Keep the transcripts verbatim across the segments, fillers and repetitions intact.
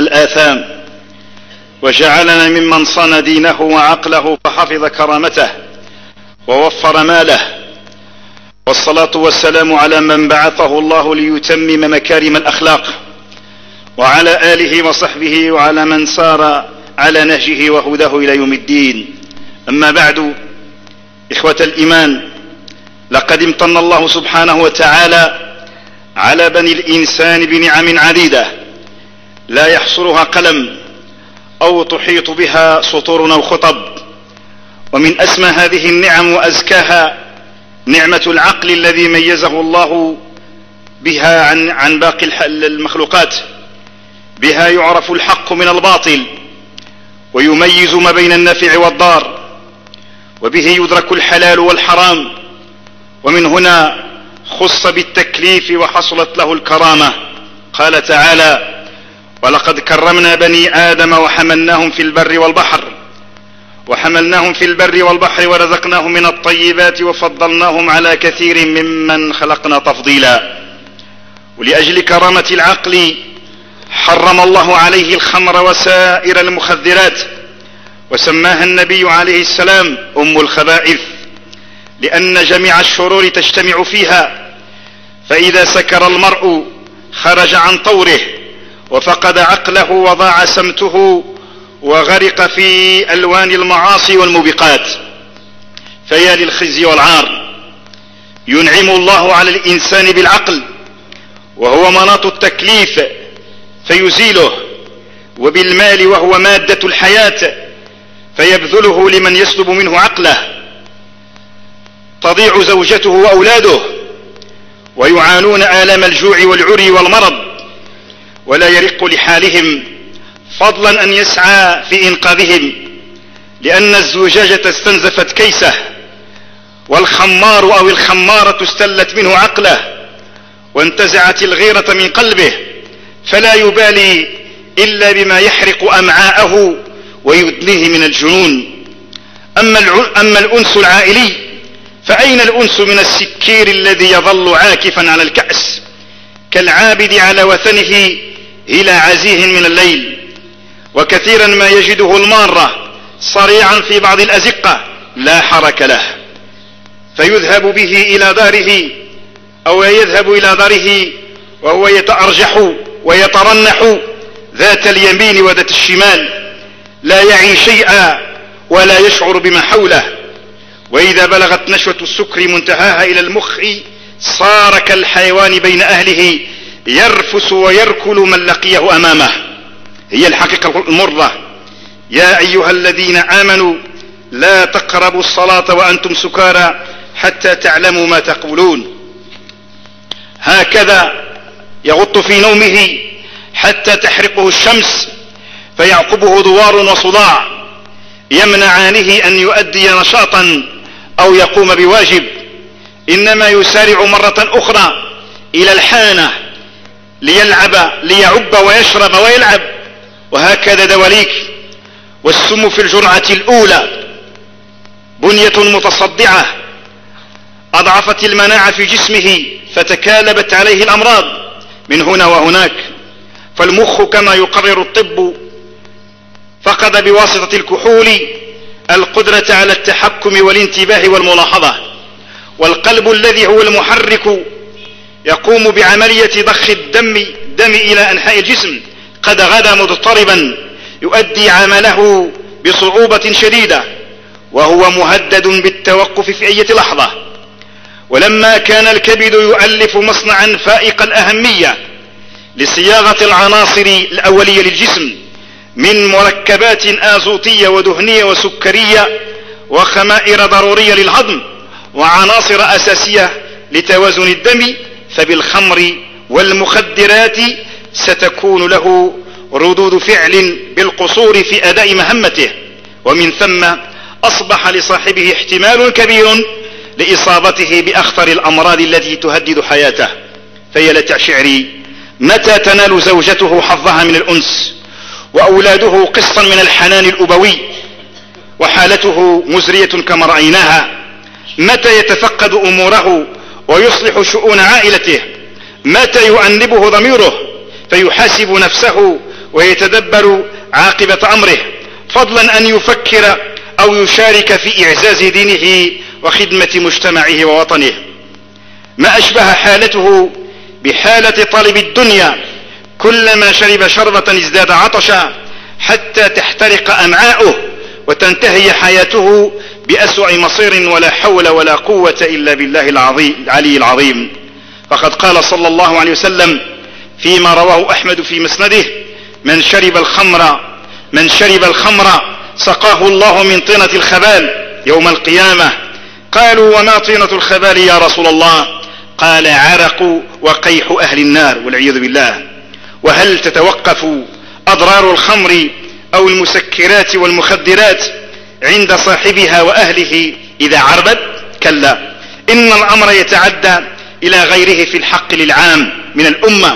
الآثام، وجعلنا ممن صان دينه وعقله فحفظ كرامته ووفر ماله، والصلاة والسلام على من بعثه الله ليتمم مكارم الأخلاق، وعلى آله وصحبه وعلى من سار على نهجه وهداه إلى يوم الدين. أما بعد، إخوة الإيمان، لقد امتن الله سبحانه وتعالى على بني الإنسان بنعم عديدة لا يحصرها قلم أو تحيط بها سطور أو خطب، ومن أسمى هذه النعم وأزكاها نعمة العقل الذي ميزه الله بها عن, عن باقي المخلوقات. بها يعرف الحق من الباطل، ويميز ما بين النافع والضار، وبه يدرك الحلال والحرام، ومن هنا خص بالتكليف وحصلت له الكرامة. قال تعالى: ولقد كرمنا بني آدم وحملناهم في البر والبحر وحملناهم في البر والبحر ورزقناهم من الطيبات وفضلناهم على كثير ممن خلقنا تفضيلا. ولأجل كرامة العقل حرم الله عليه الخمر وسائر المخدرات، وسماها النبي عليه السلام أم الخبائث، لأن جميع الشرور تجتمع فيها، فإذا سكر المرء خرج عن طوره وفقد عقله وضاع سمته وغرق في ألوان المعاصي والموبقات. فيا للخزي والعار. ينعم الله على الإنسان بالعقل، وهو مناط التكليف فيزيله، وبالمال وهو مادة الحياة فيبذله لمن يسلب منه عقله. تضيع زوجته وأولاده ويعانون آلام الجوع والعري والمرض، ولا يرق لحالهم، فضلا أن يسعى في إنقاذهم، لأن الزجاجة استنزفت كيسه، والخمار أو الخمارة استلت منه عقله، وانتزعت الغيرة من قلبه، فلا يبالي إلا بما يحرق أمعاءه ويدنيه من الجنون. أما, أما الأنس العائلي، فأين الأنس من السكير الذي يظل عاكفا على الكأس كالعابد على وثنه إلى عزيه من الليل؟ وكثيرا ما يجده المارة صريعا في بعض الأزقة لا حرك له، فيذهب به إلى داره أو يذهب إلى داره وهو يتأرجح ويترنح ذات اليمين وذات الشمال، لا يعي شيئا ولا يشعر بما حوله. وإذا بلغت نشوة السكر منتهاها إلى المخ صار كالحيوان بين أهله يرفس ويركل من لقيه أمامه. هي الحقيقة المرة. يا أيها الذين آمنوا لا تقربوا الصلاة وأنتم سكارى حتى تعلموا ما تقولون. هكذا يغط في نومه حتى تحرقه الشمس فيعقبه دوار وصداع يمنعانه أن يؤدي نشاطا أو يقوم بواجب، إنما يسارع مرة أخرى إلى الحانة ليلعب ليعب ويشرب ويلعب، وهكذا دواليك. والسم في الجرعة الأولى بنية متصدعة أضعفت المناعة في جسمه فتكالبت عليه الأمراض من هنا وهناك. فالمخ كما يقرر الطب فقد بواسطة الكحول القدرة على التحكم والانتباه والملاحظة، والقلب الذي هو المحرك يقوم بعملية ضخ الدم دم إلى أنحاء الجسم قد غدا مضطربا يؤدي عمله بصعوبة شديدة، وهو مهدد بالتوقف في أي لحظة. ولما كان الكبد يؤلف مصنعا فائق الأهمية لصياغة العناصر الأولية للجسم من مركبات آزوتية ودهنية وسكرية وخمائر ضرورية للهضم وعناصر أساسية لتوازن الدم، فبالخمر والمخدرات ستكون له ردود فعل بالقصور في أداء مهمته، ومن ثم أصبح لصاحبه احتمال كبير لإصابته بأخطر الأمراض التي تهدد حياته. فيا لتع شعري، متى تنال زوجته حظها من الأنس وأولاده قسطا من الحنان الأبوي وحالته مزرية كما رأيناها؟ متى يتفقد أموره ويصلح شؤون عائلته؟ متى يؤنبه ضميره فيحاسب نفسه ويتدبر عاقبة أمره، فضلا أن يفكر أو يشارك في إعزاز دينه وخدمة مجتمعه ووطنه. ما أشبه حالته بحالة طالب الدنيا، كلما شرب شربة ازداد عطشا حتى تحترق أمعاؤه وتنتهي حياته بأسوأ مصير، ولا حول ولا قوة إلا بالله العظيم العلي العظيم. فقد قال صلى الله عليه وسلم فيما رواه أحمد في مسنده: من شرب الخمر من شرب الخمر سقاه الله من طينة الخبال يوم القيامة. قالوا: وما طينة الخبال يا رسول الله؟ قال: عرق وقيح أهل النار والعياذ بالله. وهل تتوقف أضرار الخمر أو المسكرات والمخدرات عند صاحبها وأهله إذا عربت؟ كلا، إن الأمر يتعدى إلى غيره في الحق للعام من الأمة.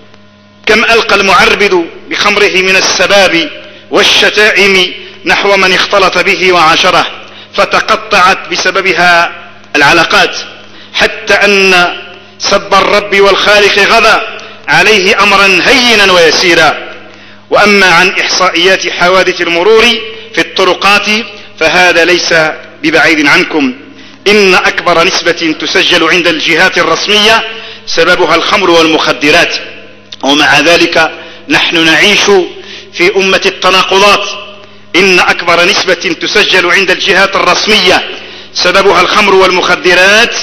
كم ألقى المعربد بخمره من السباب والشتائم نحو من اختلط به وعاشره، فتقطعت بسببها العلاقات، حتى أن سب الرب والخالق غدا عليه أمرا هينا ويسيرا. وأما عن إحصائيات حوادث المرور في الطرقات فهذا ليس ببعيد عنكم. إن أكبر نسبة تسجل عند الجهات الرسمية سببها الخمر والمخدرات، ومع ذلك نحن نعيش في أمة التناقضات. إن أكبر نسبة تسجل عند الجهات الرسمية سببها الخمر والمخدرات،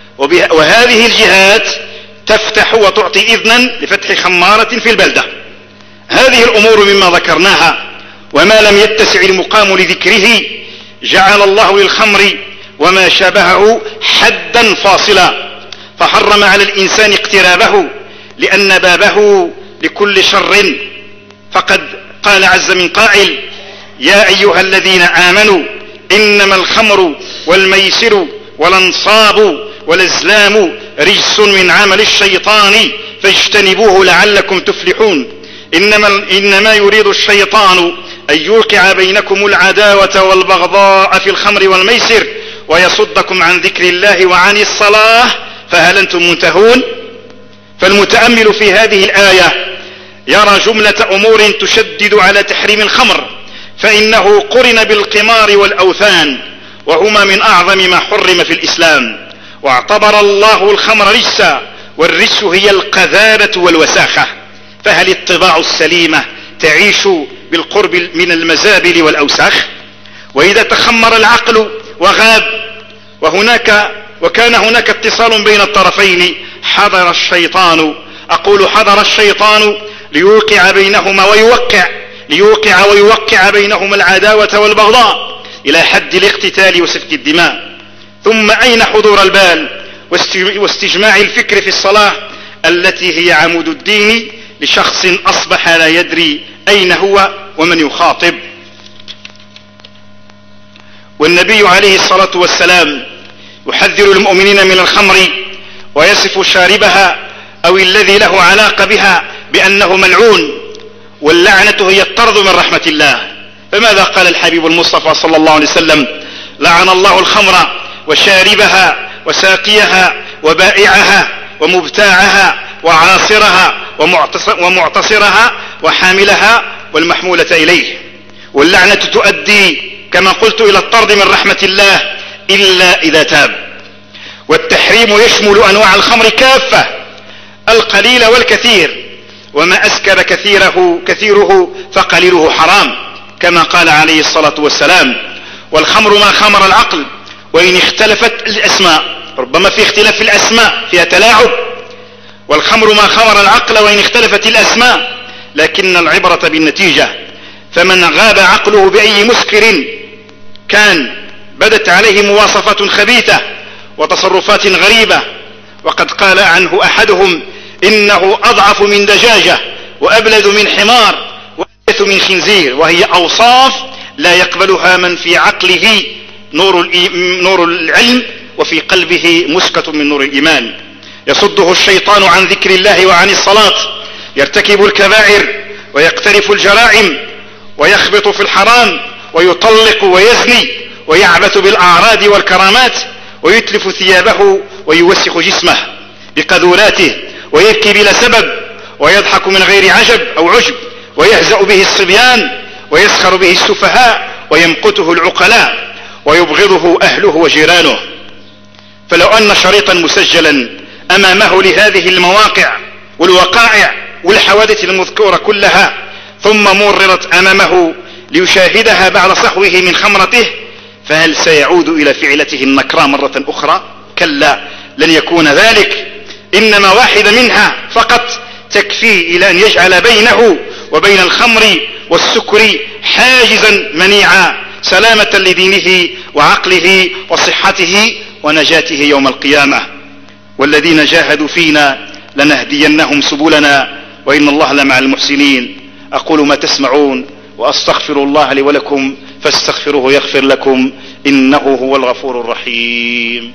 وهذه الجهات تفتح وتعطي إذنا لفتح خمارة في البلدة. هذه الأمور مما ذكرناها وما لم يتسع المقام لذكره جعل الله للخمر وما شابهه حدا فاصلا، فحرم على الإنسان اقترابه لأن بابه لكل شر. فقد قال عز من قائل: يا أيها الذين آمنوا إنما الخمر والميسر والأنصاب والأزلام رجس من عمل الشيطان فاجتنبوه لعلكم تفلحون. إنما, إنما يريد الشيطان أن يوقع بينكم العداوة والبغضاء في الخمر والميسر ويصدكم عن ذكر الله وعن الصلاة فهل أنتم منتهون؟ فالمتأمل في هذه الآية يرى جملة أمور تشدد على تحريم الخمر، فإنه قرن بالقمار والأوثان، وهما من أعظم ما حرم في الإسلام. واعتبر الله الخمر رجسا، والرجس هي القذارة والوساخة. فهل الطباع السليمة تعيش بالقرب من المزابل والأوساخ؟ وإذا تخمر العقل وغاب وهناك وكان هناك اتصال بين الطرفين حضر الشيطان، أقول حضر الشيطان ليوقع بينهما ويوقع ليوقع ويوقع بينهما العداوة والبغضاء إلى حد الاقتتال وسفك الدماء. ثم أين حضور البال واستجماع الفكر في الصلاة التي هي عمود الدين لشخص أصبح لا يدري أين هو ومن يخاطب؟ والنبي عليه الصلاة والسلام يحذر المؤمنين من الخمر ويصف شاربها أو الذي له علاقة بها بأنه ملعون، واللعنة هي الطرد من رحمة الله. فماذا قال الحبيب المصطفى صلى الله عليه وسلم؟ لعن الله الخمر وشاربها وساقيها وبائعها ومبتاعها وعاصرها ومعتصرها وحاملها والمحمولة إليه. واللعنة تؤدي كما قلت إلى الطرد من رحمة الله إلا إذا تاب. والتحريم يشمل أنواع الخمر كافة، القليل والكثير، وما أسكر كثيره كثيره فقليله حرام، كما قال عليه الصلاة والسلام: والخمر ما خمر العقل وإن اختلفت الأسماء. ربما في اختلاف في الأسماء فيها تلاعب. والخمر ما خمر العقل وإن اختلفت الأسماء، لكن العبرة بالنتيجة. فمن غاب عقله بأي مسكر كان بدت عليه مواصفات خبيثة وتصرفات غريبة. وقد قال عنه أحدهم: إنه أضعف من دجاجة وأبلد من حمار وأبث من خنزير، وهي أوصاف لا يقبلها من في عقله نور, نور العلم وفي قلبه مسكة من نور الإيمان. يصده الشيطان عن ذكر الله وعن الصلاة، يرتكب الكبائر ويقترف الجرائم ويخبط في الحرام ويطلق ويزني ويعبث بالأعراض والكرامات ويتلف ثيابه ويوسخ جسمه بقذولاته ويبكي بلا سبب ويضحك من غير عجب أو عجب ويهزأ به الصبيان ويسخر به السفهاء ويمقته العقلاء ويبغضه أهله وجيرانه. فلو أن شريطا مسجلا أمامه لهذه المواقع والوقائع والحوادث المذكورة كلها ثم مررت أمامه ليشاهدها بعد صحوه من خمرته، فهل سيعود إلى فعلته النكراء مرة أخرى؟ كلا، لن يكون ذلك. إنما واحدة منها فقط تكفي إلى أن يجعل بينه وبين الخمر والسكر حاجزا منيعا سلامة لدينه وعقله وصحته ونجاته يوم القيامة. والذين جاهدوا فينا لنهدينهم سبلنا وإن الله لمع المحسنين. أقول ما تسمعون وأستغفر الله لي ولكم فاستغفروه يغفر لكم إنه هو الغفور الرحيم.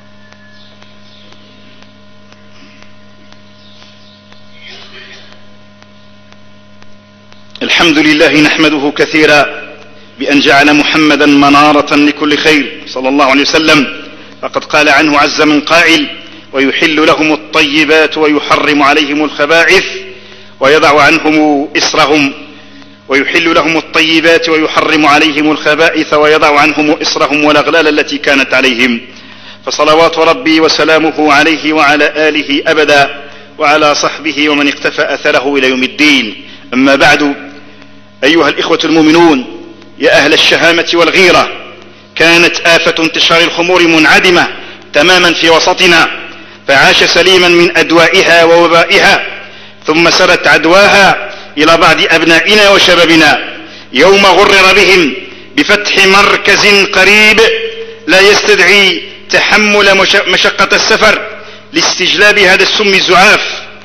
الحمد لله نحمده كثيرا بأن جعل محمدا منارة لكل خير صلى الله عليه وسلم. فقد قال عنه عز من قائل: ويحل لهم الطيبات ويحرم عليهم الخبائث ويضع عنهم إسرهم ويحل لهم الطيبات ويحرم عليهم الخبائث ويضع عنهم إسرهم والأغلال التي كانت عليهم. فصلوات ربي وسلامه عليه وعلى آله أبدا وعلى صحبه ومن اقتفى أثره إلى يوم الدين. أما بعد، أيها الإخوة المؤمنون، يا أهل الشهامة والغيرة، كانت آفة انتشار الخمور منعدمة تماما في وسطنا، فعاش سليما من أدوائها ووبائها، ثم سرت عدواها إلى بعض أبنائنا وشبابنا يوم غرر بهم بفتح مركز قريب لا يستدعي تحمل مشقة السفر لاستجلاب هذا السم الزعاف،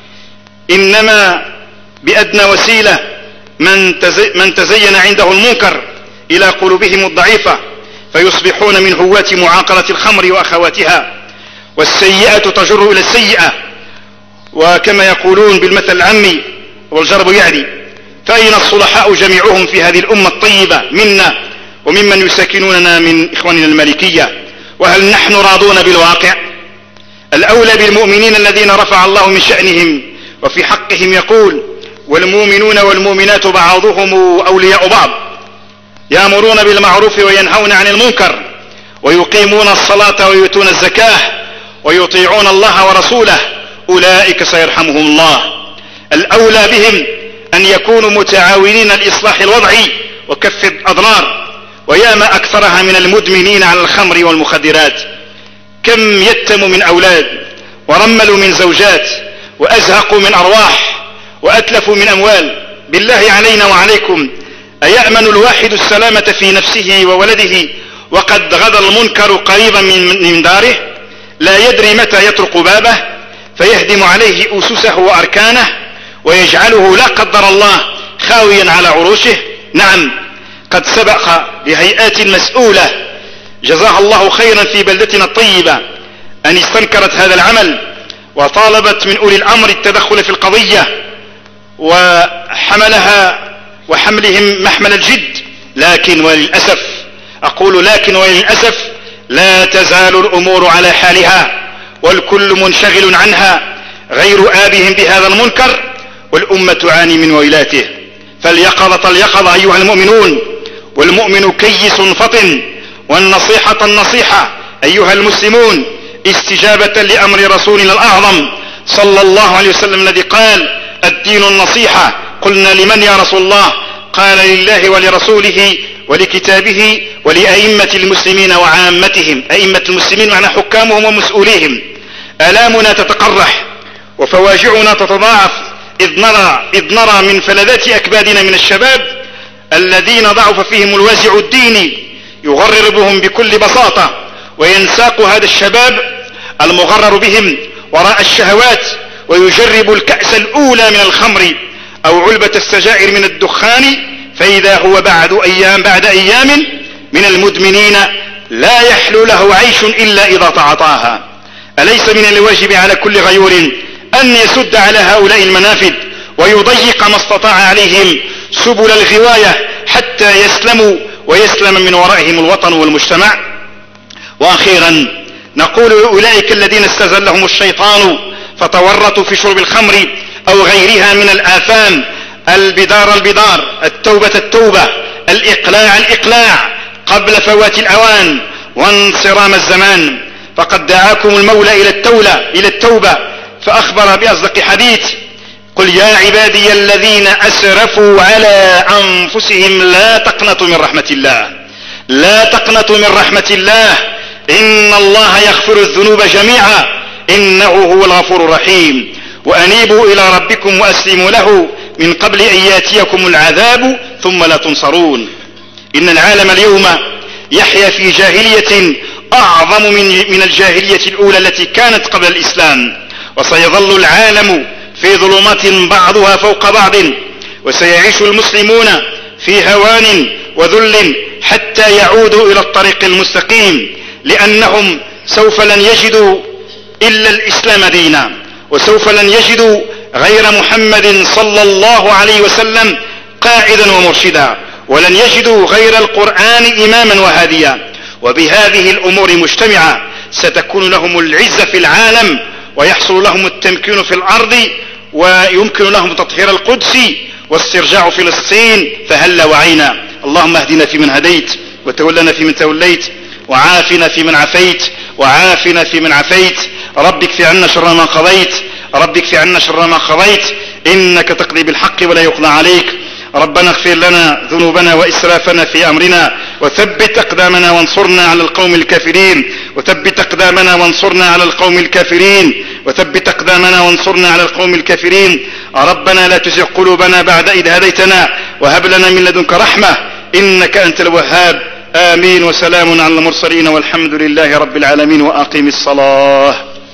إنما بأدنى وسيلة من تزين عنده المنكر إلى قلوبهم الضعيفة فيصبحون من هواة معاقلة الخمر وأخواتها، والسيئة تجر إلى السيئة، وكما يقولون بالمثل العامي والجرب يعدي. فأين الصلحاء جميعهم في هذه الأمة الطيبة منا وممن يساكنوننا من إخواننا المالكية؟ وهل نحن راضون بالواقع؟ الأولى بالمؤمنين الذين رفع الله من شأنهم وفي حقهم يقول: والمؤمنون والمؤمنات بعضهم أولياء بعض يأمرون بالمعروف وينهون عن المنكر ويقيمون الصلاة ويؤتون الزكاة ويطيعون الله ورسوله أولئك سيرحمهم الله. الأولى بهم أن يكونوا متعاونين لإصلاح الوضع وكف الأضرار، وياما أكثرها من المدمنين على الخمر والمخدرات. كم يتموا من أولاد ورملوا من زوجات وأزهقوا من أرواح وأتلفوا من أموال. بالله علينا وعليكم، أيأمن الواحد السلامة في نفسه وولده وقد غدا المنكر قريبا من داره، لا يدري متى يطرق بابه فيهدم عليه أسسه وأركانه ويجعله لا قدر الله خاويا على عروشه؟ نعم، قد سبق لهيئات مسؤولة جزاها الله خيرا في بلدتنا الطيبة أن استنكرت هذا العمل وطالبت من أولي الأمر التدخل في القضية وحملها وحملهم محمل الجد، لكن وللأسف، أقول لكن وللأسف، لا تزال الأمور على حالها والكل منشغل عنها غير آبهم بهذا المنكر، والأمة تعاني من ويلاته. فاليقظة اليقظة أيها المؤمنون، والمؤمن كيس فطن، والنصيحة النصيحة أيها المسلمون، استجابة لأمر رسولنا الأعظم صلى الله عليه وسلم الذي قال: الدين النصيحة. قلنا: لمن يا رسول الله؟ قال: لله ولرسوله ولكتابه ولأئمة المسلمين وعامتهم. أئمة المسلمين معنى حكامهم ومسؤوليهم. آلامنا تتقرح وفواجعنا تتضاعف إذ نرى, إذ نرى من فلذات أكبادنا من الشباب الذين ضعف فيهم الوازع الديني يغرر بهم بكل بساطة، وينساق هذا الشباب المغرر بهم وراء الشهوات ويجرب الكأس الأولى من الخمر أو علبة السجائر من الدخان، فإذا هو بعد أيام بعد أيام من المدمنين لا يحلو له عيش إلا إذا تعاطاها. أليس من الواجب على كل غيور أن يسد على هؤلاء المنافذ ويضيق ما استطاع عليهم سبل الغواية حتى يسلموا ويسلم من ورائهم الوطن والمجتمع؟ وأخيرا نقول لأولئك الذين استزلهم الشيطان فتورطوا في شرب الخمر أو غيرها من الآثام: البدار البدار، التوبة التوبة، الإقلاع الإقلاع قبل فوات الأوان وانصرام الزمان. فقد دعاكم المولى إلى التولة إلى التوبة فأخبر بأصدق حديث: قل يا عبادي الذين أسرفوا على أنفسهم لا تقنطوا من رحمة الله، لا تقنطوا من رحمة الله، إن الله يغفر الذنوب جميعا إنه هو الغفور الرحيم، وأنيبوا إلى ربكم وأسلموا له من قبل أن ياتيكم العذاب ثم لا تنصرون. إن العالم اليوم يحيا في جاهلية أعظم من, من الجاهلية الأولى التي كانت قبل الإسلام، وسيظل العالم في ظلمات بعضها فوق بعض، وسيعيش المسلمون في هوان وذل حتى يعودوا إلى الطريق المستقيم، لأنهم سوف لن يجدوا إلا الإسلام دينا، وسوف لن يجدوا غير محمد صلى الله عليه وسلم قائدا ومرشدا، ولن يجدوا غير القرآن إماما وهاديا. وبهذه الأمور مجتمعة ستكون لهم العزة في العالم، ويحصل لهم التمكين في الأرض، ويمكن لهم تطهير القدس واسترجاع فلسطين. فهل وعينا. اللهم اهدنا فيمن هديت، وتولنا فيمن توليت، وعافنا فيمن عافيت، وعافنا فيمن عافيت. رب اكف عنا شر ما قضيت، رب اكف عنا شر ما قضيت، إنك تقضي بالحق ولا يقضى عليك. ربنا اغفر لنا ذنوبنا وإسرافنا في أمرنا، وثبت أقدامنا وانصرنا على القوم الكافرين، وثبت أقدامنا وانصرنا على القوم الكافرين، وثبت أقدامنا وانصرنا على القوم الكافرين. ربنا لا تزغ قلوبنا بعد إذ هديتنا، وهب لنا من لدنك رحمة إنك أنت الوهاب. آمين. وسلام على المرسلين والحمد لله رب العالمين. وأقم الصلاة.